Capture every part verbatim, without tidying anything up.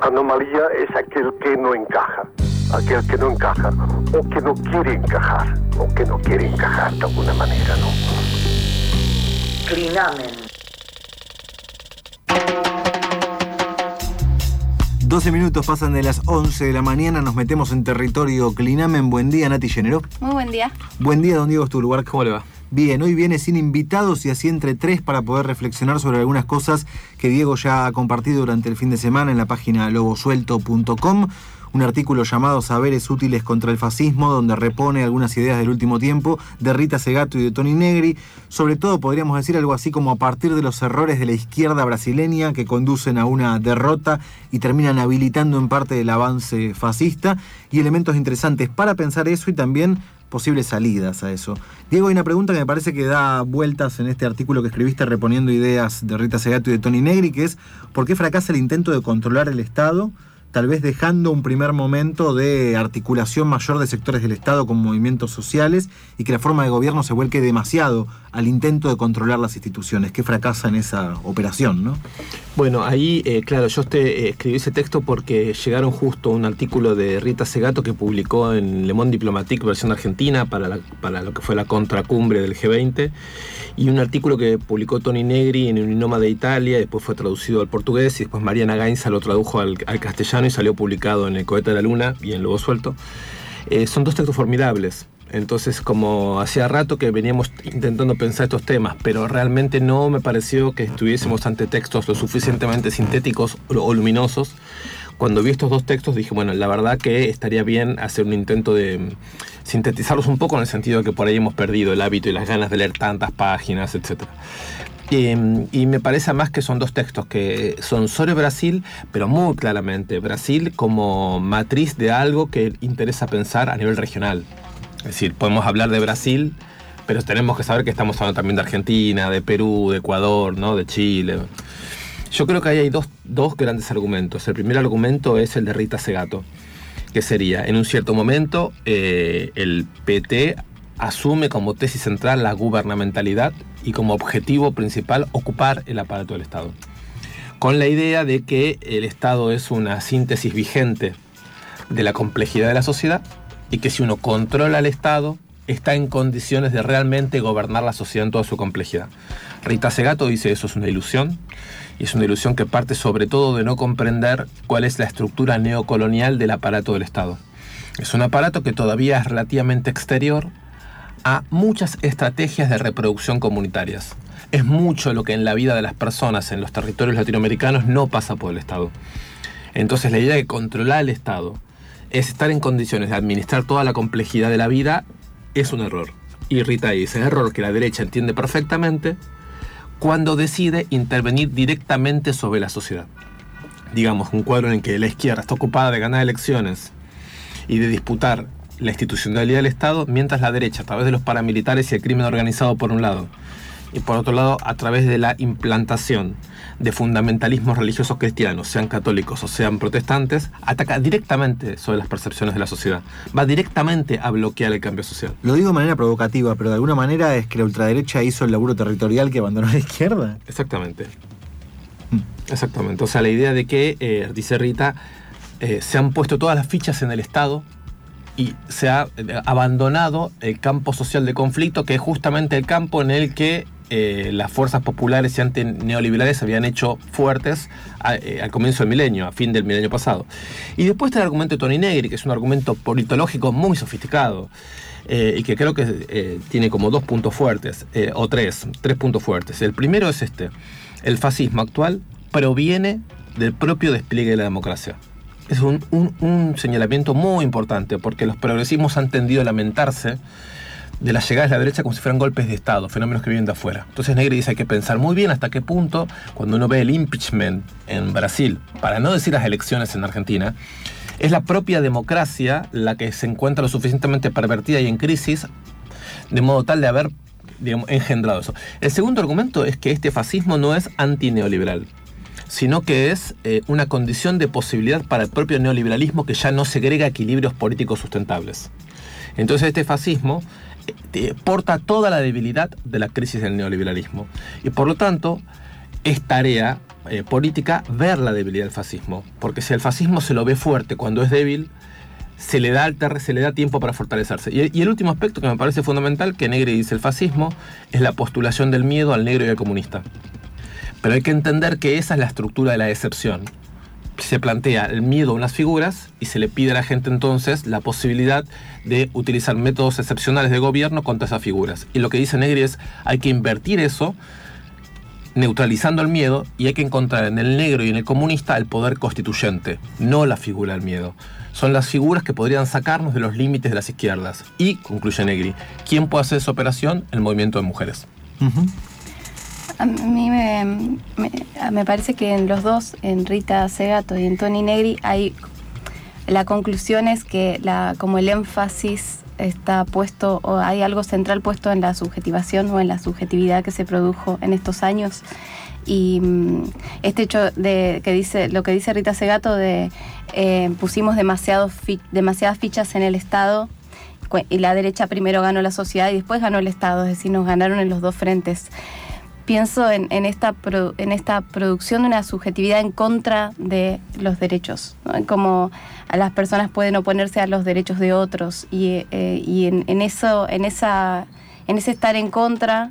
Anomalía es aquel que no encaja, aquel que no encaja, o que no quiere encajar, o que no quiere encajar de alguna manera, ¿no? Clinamen. doce minutos pasan de las once de la mañana, nos metemos en territorio Clinamen. Buen día, Nati Llenero. Muy buen día. Buen día, don Diego, es tu lugar. ¿Cómo le va? Bien, hoy viene sin invitados y así entre tres para poder reflexionar sobre algunas cosas que Diego ya ha compartido durante el fin de semana en la página lobosuelto punto com. Un artículo llamado Saberes útiles contra el fascismo, donde repone algunas ideas del último tiempo de Rita Segato y de Toni Negri. Sobre todo podríamos decir algo así como a partir de los errores de la izquierda brasileña que conducen a una derrota y terminan habilitando en parte el avance fascista, y elementos interesantes para pensar eso y también posibles salidas a eso. Diego, hay una pregunta que me parece que da vueltas en este artículo que escribiste reponiendo ideas de Rita Segato y de Toni Negri, que es ¿por qué fracasa el intento de controlar el Estado? Tal vez dejando un primer momento de articulación mayor de sectores del Estado con movimientos sociales, y que la forma de gobierno se vuelque demasiado al intento de controlar las instituciones. ¿Qué fracasa en esa operación, no? Bueno, ahí, eh, claro, yo te, eh, escribí ese texto porque llegaron justo un artículo de Rita Segato que publicó en Le Monde Diplomatique versión argentina para, la, para lo que fue la contracumbre del G veinte, y un artículo que publicó Toni Negri en Un'Innoma de Italia, después fue traducido al portugués y después Mariana Gainza lo tradujo al, al castellano y salió publicado en El Cohete de la Luna y en Lobo Suelto. Eh, son dos textos formidables. Entonces, como hacía rato que veníamos intentando pensar estos temas, pero realmente no me pareció que estuviésemos ante textos lo suficientemente sintéticos o luminosos. Cuando vi estos dos textos dije, bueno, la verdad que estaría bien hacer un intento de sintetizarlos un poco, en el sentido de que por ahí hemos perdido el hábito y las ganas de leer tantas páginas, etcétera. Y, y me parece además que son dos textos que son sobre Brasil, pero muy claramente Brasil como matriz de algo que interesa pensar a nivel regional. Es decir, podemos hablar de Brasil, pero tenemos que saber que estamos hablando también de Argentina, de Perú, de Ecuador, ¿no? De Chile. Yo creo que ahí hay dos, dos grandes argumentos. El primer argumento es el de Rita Segato, que sería, en un cierto momento, eh, el P T asume como tesis central la gubernamentalidad y como objetivo principal ocupar el aparato del Estado, con la idea de que el Estado es una síntesis vigente de la complejidad de la sociedad y que si uno controla al Estado está en condiciones de realmente gobernar la sociedad en toda su complejidad. Rita Segato dice eso es una ilusión, y es una ilusión que parte sobre todo de no comprender cuál es la estructura neocolonial del aparato del Estado. Es un aparato que todavía es relativamente exterior a muchas estrategias de reproducción comunitarias. Es mucho lo que en la vida de las personas en los territorios latinoamericanos no pasa por el Estado. Entonces la idea de controlar el Estado es estar en condiciones de administrar toda la complejidad de la vida, es un error. Y Rita dice, es error que la derecha entiende perfectamente cuando decide intervenir directamente sobre la sociedad. Digamos, un cuadro en el que la izquierda está ocupada de ganar elecciones y de disputar la institucionalidad del Estado, mientras la derecha, a través de los paramilitares y el crimen organizado por un lado, y por otro lado, a través de la implantación de fundamentalismos religiosos cristianos, sean católicos o sean protestantes, ataca directamente sobre las percepciones de la sociedad. Va directamente a bloquear el cambio social. Lo digo de manera provocativa, pero de alguna manera es que la ultraderecha hizo el laburo territorial que abandonó la izquierda. Exactamente. Exactamente. O sea, la idea de que, eh, dice Rita, eh, se han puesto todas las fichas en el Estado y se ha abandonado el campo social de conflicto, que es justamente el campo en el que eh, las fuerzas populares y antineoliberales se habían hecho fuertes a, eh, al comienzo del milenio, a fin del milenio pasado. Y después está el argumento de Toni Negri, que es un argumento politológico muy sofisticado, eh, y que creo que eh, tiene como dos puntos fuertes, eh, o tres, tres puntos fuertes. El primero es este: el fascismo actual proviene del propio despliegue de la democracia. Es un, un, un señalamiento muy importante, porque los progresismos han tendido a lamentarse de las llegadas de la derecha como si fueran golpes de Estado, fenómenos que vienen de afuera. Entonces Negri dice, hay que pensar muy bien hasta qué punto, cuando uno ve el impeachment en Brasil, para no decir las elecciones en Argentina, es la propia democracia la que se encuentra lo suficientemente pervertida y en crisis, de modo tal de haber, digamos, engendrado eso. El segundo argumento es que este fascismo no es antineoliberal, sino que es eh, una condición de posibilidad para el propio neoliberalismo, que ya no segrega equilibrios políticos sustentables. Entonces este fascismo eh, porta toda la debilidad de la crisis del neoliberalismo, y por lo tanto es tarea eh, política ver la debilidad del fascismo, porque si el fascismo se lo ve fuerte cuando es débil, se le da, se le da tiempo para fortalecerse. Y, y el último aspecto que me parece fundamental, que Negri dice el fascismo, es la postulación del miedo al negro y al comunista. Pero hay que entender que esa es la estructura de la decepción. Se plantea el miedo a unas figuras y se le pide a la gente entonces la posibilidad de utilizar métodos excepcionales de gobierno contra esas figuras. Y lo que dice Negri es, hay que invertir eso, neutralizando el miedo, y hay que encontrar en el negro y en el comunista el poder constituyente, no la figura del miedo. Son las figuras que podrían sacarnos de los límites de las izquierdas. Y, concluye Negri, ¿quién puede hacer esa operación? El movimiento de mujeres. Uh-huh. A mí me, me, me parece que en los dos, en Rita Segato y en Toni Negri, hay, la conclusión es que la, como el énfasis está puesto, o hay algo central puesto en la subjetivación o en la subjetividad que se produjo en estos años. Y este hecho de que dice, lo que dice Rita Segato de eh, pusimos demasiado fi, demasiadas fichas en el Estado, y la derecha primero ganó la sociedad y después ganó el Estado, es decir, nos ganaron en los dos frentes. Pienso en, en, esta pro, en esta producción de una subjetividad en contra de los derechos, ¿no? Como a las personas pueden oponerse a los derechos de otros, y, eh, y en, en, eso, en, esa, en ese estar en contra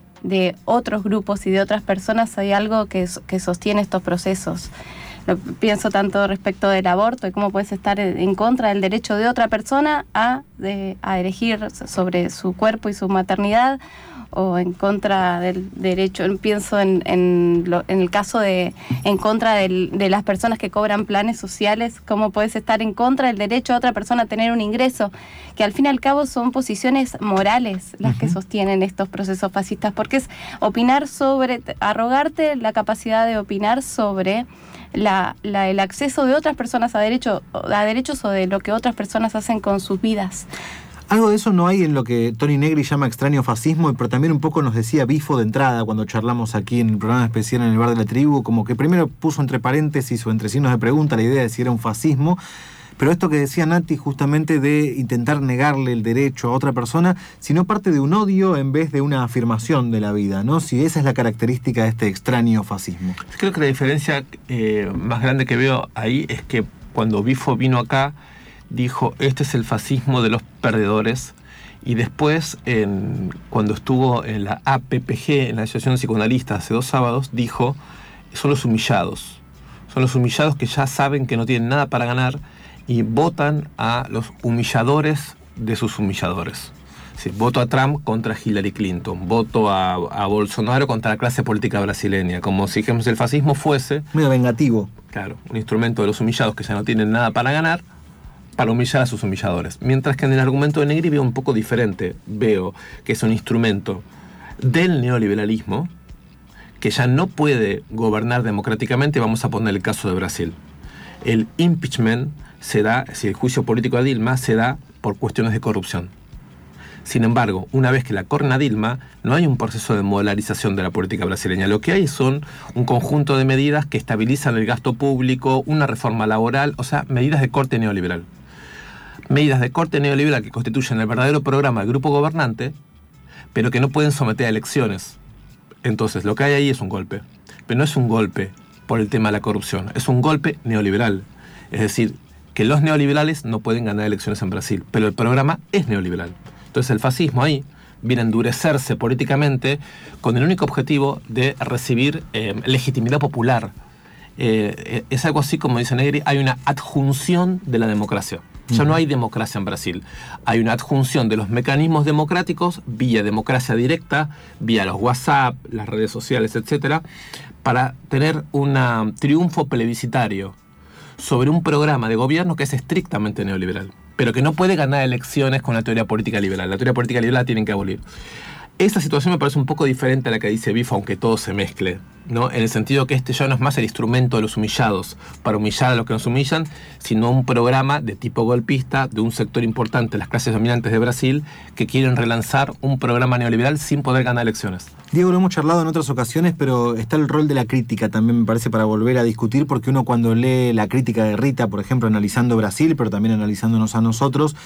de otros grupos y de otras personas hay algo que, que sostiene estos procesos. Lo pienso tanto respecto del aborto y cómo puedes estar en contra del derecho de otra persona a, de, a elegir sobre su cuerpo y su maternidad, o en contra del derecho. Pienso en, en, lo, en el caso de en contra del, de las personas que cobran planes sociales, cómo puedes estar en contra del derecho a otra persona a tener un ingreso, que al fin y al cabo son posiciones morales las uh-huh. que sostienen estos procesos fascistas, porque es opinar sobre, arrogarte la capacidad de opinar sobre la, la, el acceso de otras personas a, derecho, a derechos o de lo que otras personas hacen con sus vidas. Algo de eso no hay en lo que Toni Negri llama extraño fascismo, pero también un poco nos decía Bifo de entrada cuando charlamos aquí en el programa especial en el Bar de la Tribu, como que primero puso entre paréntesis o entre signos de pregunta la idea de si era un fascismo, pero esto que decía Nati justamente de intentar negarle el derecho a otra persona, sino parte de un odio en vez de una afirmación de la vida, ¿no? Si esa es la característica de este extraño fascismo. Creo que la diferencia eh, más grande que veo ahí es que cuando Bifo vino acá, dijo, este es el fascismo de los perdedores, y después, en, cuando estuvo en la A P P G, en la Asociación Psicoanalista, hace dos sábados, dijo, son los humillados, son los humillados que ya saben que no tienen nada para ganar y votan a los humilladores de sus humilladores. Sí, voto a Trump contra Hillary Clinton, voto a, a Bolsonaro contra la clase política brasileña, como si dijéramos el fascismo fuese... medio vengativo. Claro, un instrumento de los humillados que ya no tienen nada para ganar, para humillar a sus humilladores. Mientras que en el argumento de Negri veo un poco diferente. Veo que es un instrumento del neoliberalismo que ya no puede gobernar democráticamente. Vamos a poner el caso de Brasil. El impeachment se da, si el juicio político a Dilma se da por cuestiones de corrupción. Sin embargo, una vez que la corren a Dilma, no hay un proceso de modularización de la política brasileña. Lo que hay son un conjunto de medidas que estabilizan el gasto público, una reforma laboral, o sea, medidas de corte neoliberal. Medidas de corte neoliberal que constituyen el verdadero programa del grupo gobernante, pero que no pueden someter a elecciones. Entonces, lo que hay ahí es un golpe. Pero no es un golpe por el tema de la corrupción, es un golpe neoliberal. Es decir, que los neoliberales no pueden ganar elecciones en Brasil, pero el programa es neoliberal. Entonces, el fascismo ahí viene a endurecerse políticamente con el único objetivo de recibir eh, legitimidad popular. Eh, es algo así, como dice Negri, hay una adjunción de la democracia. Ya no hay democracia en Brasil. Hay una adjunción de los mecanismos democráticos vía democracia directa, vía los WhatsApp, las redes sociales, etcétera, para tener un triunfo plebiscitario sobre un programa de gobierno que es estrictamente neoliberal, pero que no puede ganar elecciones con la teoría política liberal. La teoría política liberal la tienen que abolir. Esta situación me parece un poco diferente a la que dice Bifo, aunque todo se mezcle, ¿no? En el sentido que este ya no es más el instrumento de los humillados para humillar a los que nos humillan, sino un programa de tipo golpista de un sector importante, las clases dominantes de Brasil, que quieren relanzar un programa neoliberal sin poder ganar elecciones. Diego, lo hemos charlado en otras ocasiones, pero está el rol de la crítica también, me parece, para volver a discutir, porque uno cuando lee la crítica de Rita, por ejemplo, analizando Brasil, pero también analizándonos a nosotros,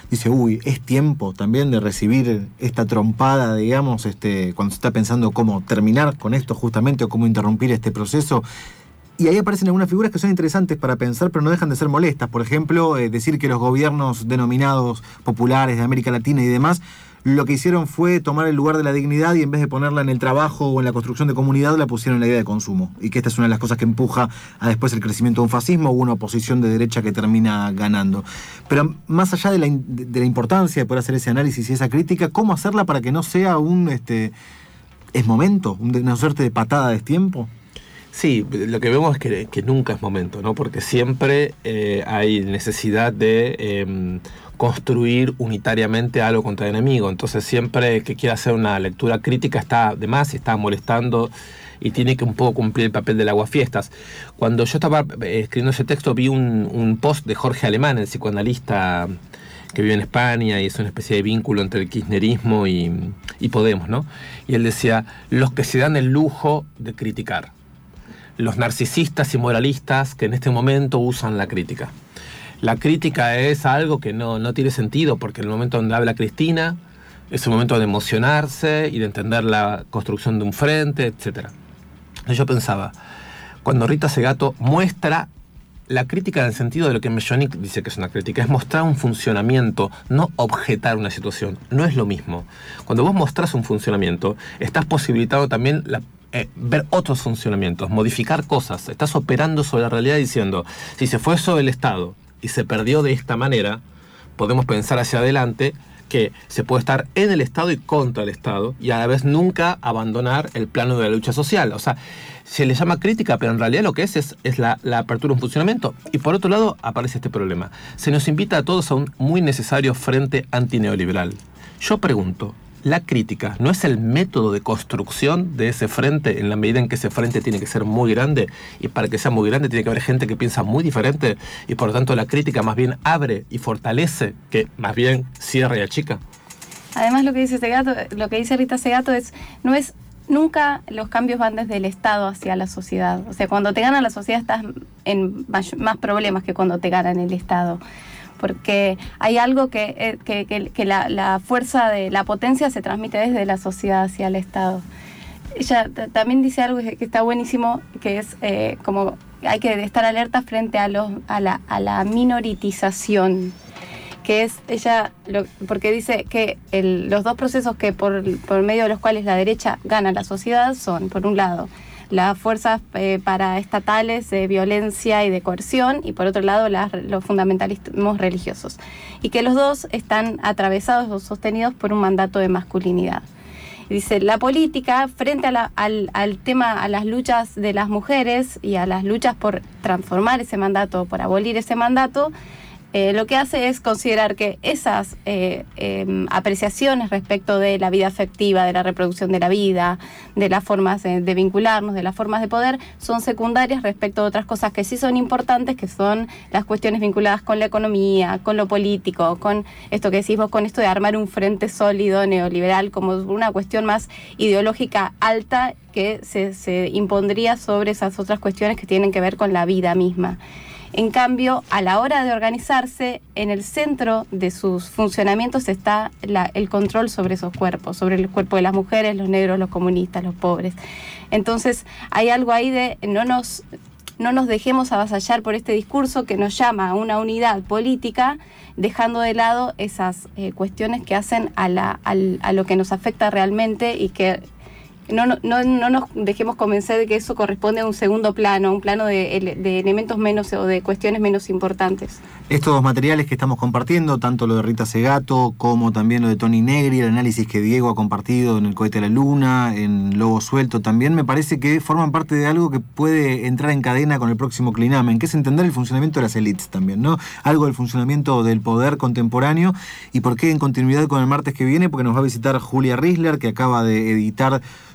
dice, uy, es tiempo también de recibir esta trompada, digamos, este, cuando se está pensando cómo terminar con esto justamente o cómo interrumpir este proceso. Y ahí aparecen algunas figuras que son interesantes para pensar, pero no dejan de ser molestas. Por ejemplo, eh, decir que los gobiernos denominados populares de América Latina y demás, lo que hicieron fue tomar el lugar de la dignidad y en vez de ponerla en el trabajo o en la construcción de comunidad, la pusieron en la idea de consumo. Y que esta es una de las cosas que empuja a después el crecimiento de un fascismo o una oposición de derecha que termina ganando. Pero más allá de la, de la importancia de poder hacer ese análisis y esa crítica, ¿cómo hacerla para que no sea un... este es momento, una suerte de patada de destiempo? Sí, lo que vemos es que, que nunca es momento, ¿no? Porque siempre eh, hay necesidad de eh, construir unitariamente algo contra el enemigo. Entonces siempre que quiera hacer una lectura crítica está de más y está molestando y tiene que un poco cumplir el papel del aguafiestas. Cuando yo estaba escribiendo ese texto vi un, un post de Jorge Alemán, el psicoanalista que vive en España y es una especie de vínculo entre el kirchnerismo y, y Podemos, ¿no? Y él decía, los que se dan el lujo de criticar. Los narcisistas y moralistas que en este momento usan la crítica. La crítica es algo que no, no tiene sentido, porque en el momento donde habla Cristina es un momento de emocionarse y de entender la construcción de un frente, etcétera. Yo pensaba, cuando Rita Segato muestra la crítica en el sentido de lo que Mellonic dice que es una crítica, es mostrar un funcionamiento, no objetar una situación. No es lo mismo. Cuando vos mostrás un funcionamiento, estás posibilitando también la Eh, ver otros funcionamientos, modificar cosas. Estás operando sobre la realidad diciendo, si se fue sobre el Estado y se perdió de esta manera, podemos pensar hacia adelante que se puede estar en el Estado y contra el Estado y a la vez nunca abandonar el plano de la lucha social. O sea, se le llama crítica, pero en realidad lo que es es, es la, la apertura de un funcionamiento. Y por otro lado aparece este problema. Se nos invita a todos a un muy necesario frente antineoliberal. Yo pregunto, ¿la crítica no es el método de construcción de ese frente en la medida en que ese frente tiene que ser muy grande? Y para que sea muy grande tiene que haber gente que piensa muy diferente y por lo tanto la crítica más bien abre y fortalece que más bien cierra y achica. Además lo que dice Segato, lo que dice Rita Segato es, no es nunca los cambios van desde el Estado hacia la sociedad. O sea, cuando te gana la sociedad estás en más problemas que cuando te gana en el Estado. Porque hay algo que, que, que, que la, la fuerza de la potencia se transmite desde la sociedad hacia el Estado. Ella t- también dice algo que, que está buenísimo, que es eh, como hay que estar alerta frente a, los, a, la, a la minoritización, que es ella, lo, porque dice que el, los dos procesos que por, por medio de los cuales la derecha gana la sociedad son, por un lado, las fuerzas eh, paraestatales de violencia y de coerción y por otro lado las, los fundamentalismos religiosos, y que los dos están atravesados o sostenidos por un mandato de masculinidad. Y dice, la política frente a la, al, al tema, a las luchas de las mujeres y a las luchas por transformar ese mandato, por abolir ese mandato, Eh, lo que hace es considerar que esas eh, eh, apreciaciones respecto de la vida afectiva, de la reproducción de la vida, de las formas de, de vincularnos, de las formas de poder, son secundarias respecto a otras cosas que sí son importantes, que son las cuestiones vinculadas con la economía, con lo político, con esto que decís vos, con esto de armar un frente sólido neoliberal como una cuestión más ideológica alta que se, se impondría sobre esas otras cuestiones que tienen que ver con la vida misma. En cambio, a la hora de organizarse, en el centro de sus funcionamientos está la, el control sobre esos cuerpos, sobre el cuerpo de las mujeres, los negros, los comunistas, los pobres. Entonces, hay algo ahí de no nos, no nos dejemos avasallar por este discurso que nos llama a una unidad política, dejando de lado esas eh, cuestiones que hacen a, la, a, a lo que nos afecta realmente y que No, no, no, no nos dejemos convencer de que eso corresponde a un segundo plano, un plano de, de elementos menos o de cuestiones menos importantes. Estos materiales que estamos compartiendo, tanto lo de Rita Segato como también lo de Tony Negri, el análisis que Diego ha compartido en El Cohete a la Luna, en Lobo Suelto también, me parece que forman parte de algo que puede entrar en cadena con el próximo Clinamen, que es entender el funcionamiento de las élites también, ¿no? Algo del funcionamiento del poder contemporáneo y por qué en continuidad con el martes que viene, porque nos va a visitar Julia Risler, que acaba de editar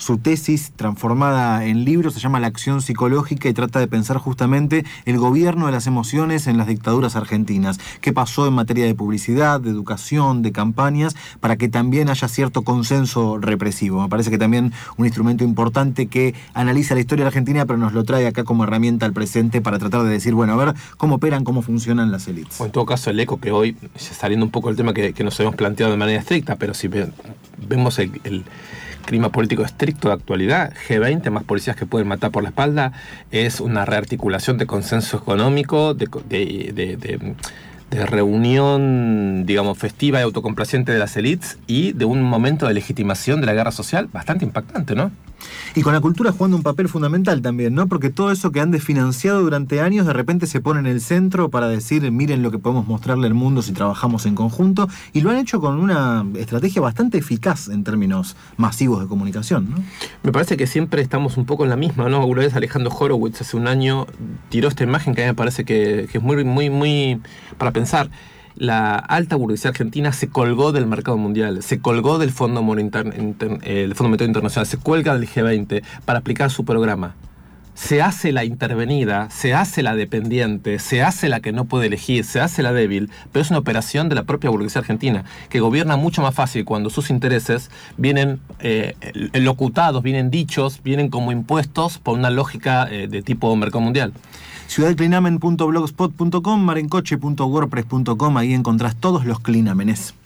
su tesis transformada en libro, se llama La acción psicológica y trata de pensar justamente el gobierno de las emociones en las dictaduras argentinas. ¿Qué pasó en materia de publicidad, de educación, de campañas, para que también haya cierto consenso represivo? Me parece que también un instrumento importante que analiza la historia de Argentina, pero nos lo trae acá como herramienta al presente para tratar de decir, bueno, a ver cómo operan, cómo funcionan las élites. O en todo caso, el eco que hoy, saliendo un poco del tema que, que nos hemos planteado de manera estricta, pero si ve, vemos el, el clima político estricto de actualidad, G veinte más policías que pueden matar por la espalda, es una rearticulación de consenso económico, de, de, de, de, de reunión, digamos, festiva y autocomplaciente de las élites y de un momento de legitimación de la guerra social bastante impactante, ¿no? Y con la cultura jugando un papel fundamental también, ¿no? Porque todo eso que han desfinanciado durante años de repente se pone en el centro para decir, miren lo que podemos mostrarle al mundo si trabajamos en conjunto, y lo han hecho con una estrategia bastante eficaz en términos masivos de comunicación, ¿no? Me parece que siempre estamos un poco en la misma, ¿no? Una vez Alejandro Horowitz hace un año tiró esta imagen que a mí me parece que, que es muy, muy, muy para pensar. La alta burguesía argentina se colgó del mercado mundial, se colgó del Fondo Monetario Inter, eh, Fondo Monetario Internacional, se cuelga del G veinte para aplicar su programa. Se hace la intervenida, se hace la dependiente, se hace la que no puede elegir, se hace la débil, pero es una operación de la propia burguesía argentina, que gobierna mucho más fácil cuando sus intereses vienen eh, locutados, vienen dichos, vienen como impuestos por una lógica eh, de tipo mercado mundial. ciudad clinamen punto blogspot punto com, marencoche punto wordpress punto com, ahí encontrás todos los clinámenes.